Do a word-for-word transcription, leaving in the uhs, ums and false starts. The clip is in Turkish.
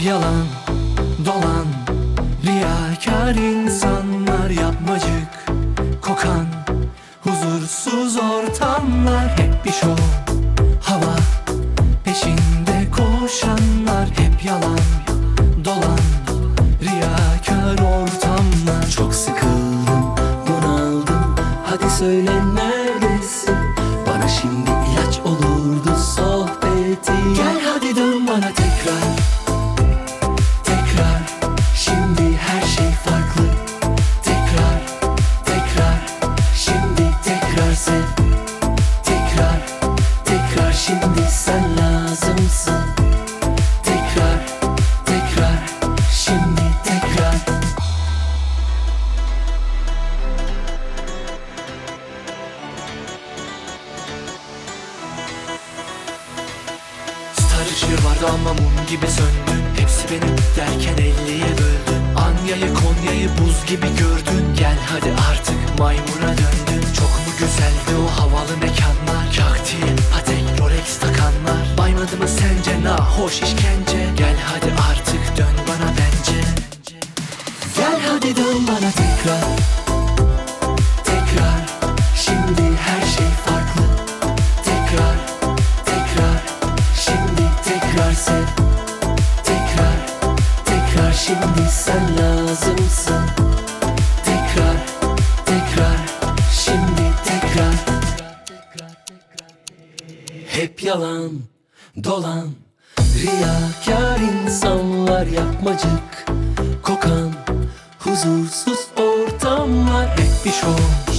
yalan dolan, riyakar insanlar, yapmacık kokan huzursuz ortamlar. Hep bir şov, hava peşinde koşanlar. Hep yalan dolan, riyakar ortamlar. Çok sıkıldım, bunaldım, hadi söyle neredesin? Bana şimdi ilaç olurdu sohbeti. Gel hadi dön bana tekrar, tekrar. Şimdi her şey farklı. Tekrar, tekrar. Şimdi tekrar sev. Tekrar, tekrar. Şimdi sen lazımsın. Tekrar, tekrar. Şimdi tekrar. Star ışığı vardı ama mum gibi söndün. Hepsi benim derken elliye böldün. Anya'yı Konya'yı buz gibi gördün. Gel hadi artık maymuna döndün. Çok mu güzeldi o havalı mekanlar? Kaktil, patek, Rolex takanlar. Baymadı mı sence nahoş işkence? Gel hadi artık dön bana bence. Gel hadi dön bana tekrar, tekrar. Şimdi her şey farklı. Tekrar, tekrar. Şimdi tekrar sev. Tekrar, tekrar. Şimdi sen lazımsın. Tekrar, tekrar. Şimdi tekrar. Hep yalan dolan, riyakar insanlar, yapmacık kokan huzursuz ortamlar. Hep bir şov,